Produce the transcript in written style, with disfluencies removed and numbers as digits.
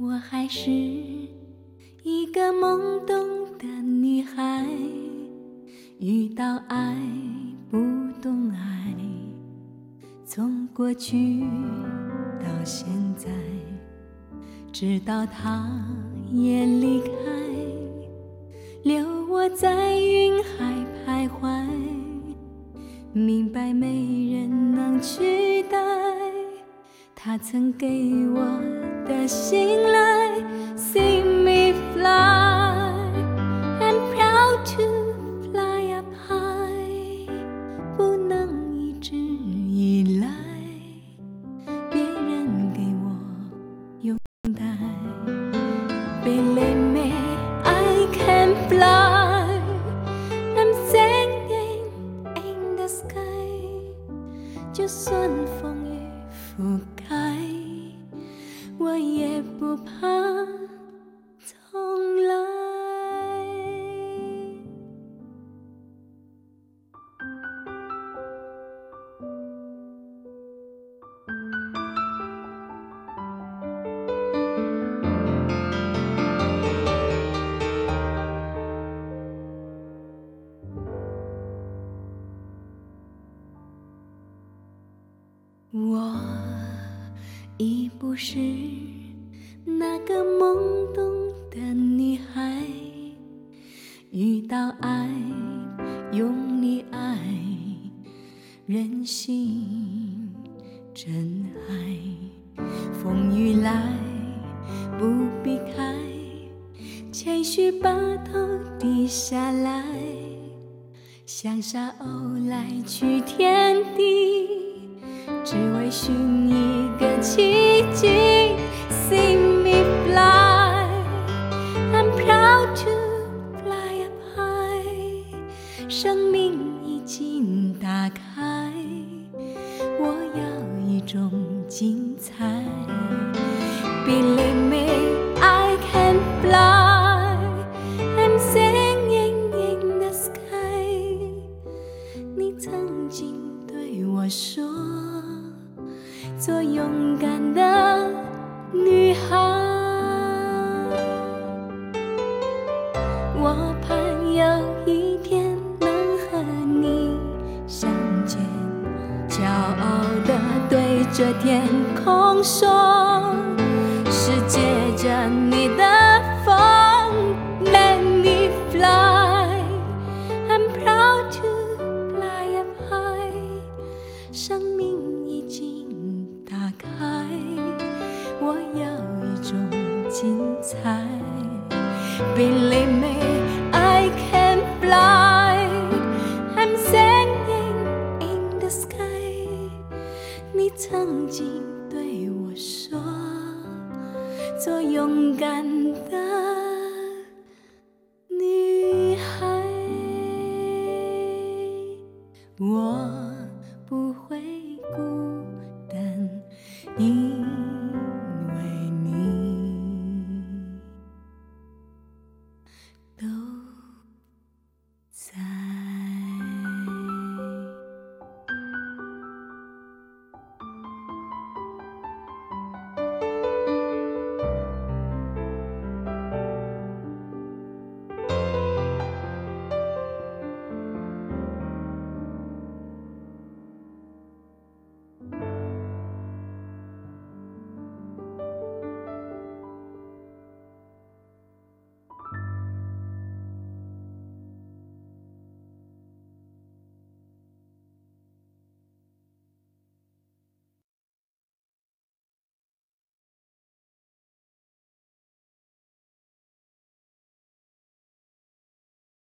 我还是一个懵懂的女孩，遇到爱不懂爱，从过去到现在，直到他也离开，留我在云海徘徊，明白没人能取代他曾给我的信赖。 See me fly, I'm proud to fly up high， 不能一直依赖别人给我拥戴。 Believe me, I can fly, I'm singing in the sky， 就算风雨覆盖，我也不怕重来。我已不是那个懵懂的女孩，遇到爱用力爱，任性真爱。风雨来不避开，谦虚把头低下来，像沙鸥来去天地，只为寻一个奇迹。 See me fly, I'm proud to fly up high， 生命已经打开，我要一种精彩。 Believe me, I can fly, I'm singing in the sky， 你曾经对我说，做勇敢的女孩。我盼有一天能和你相见，骄傲地对着天空说，是借着你的风 Let me fly， I'm proud to fly up high， 生命已经打开，我要一种精彩。 Believe me, I can fly, I'm singing in the sky， 你曾经对我说，做勇敢的女孩，我不会孤单。你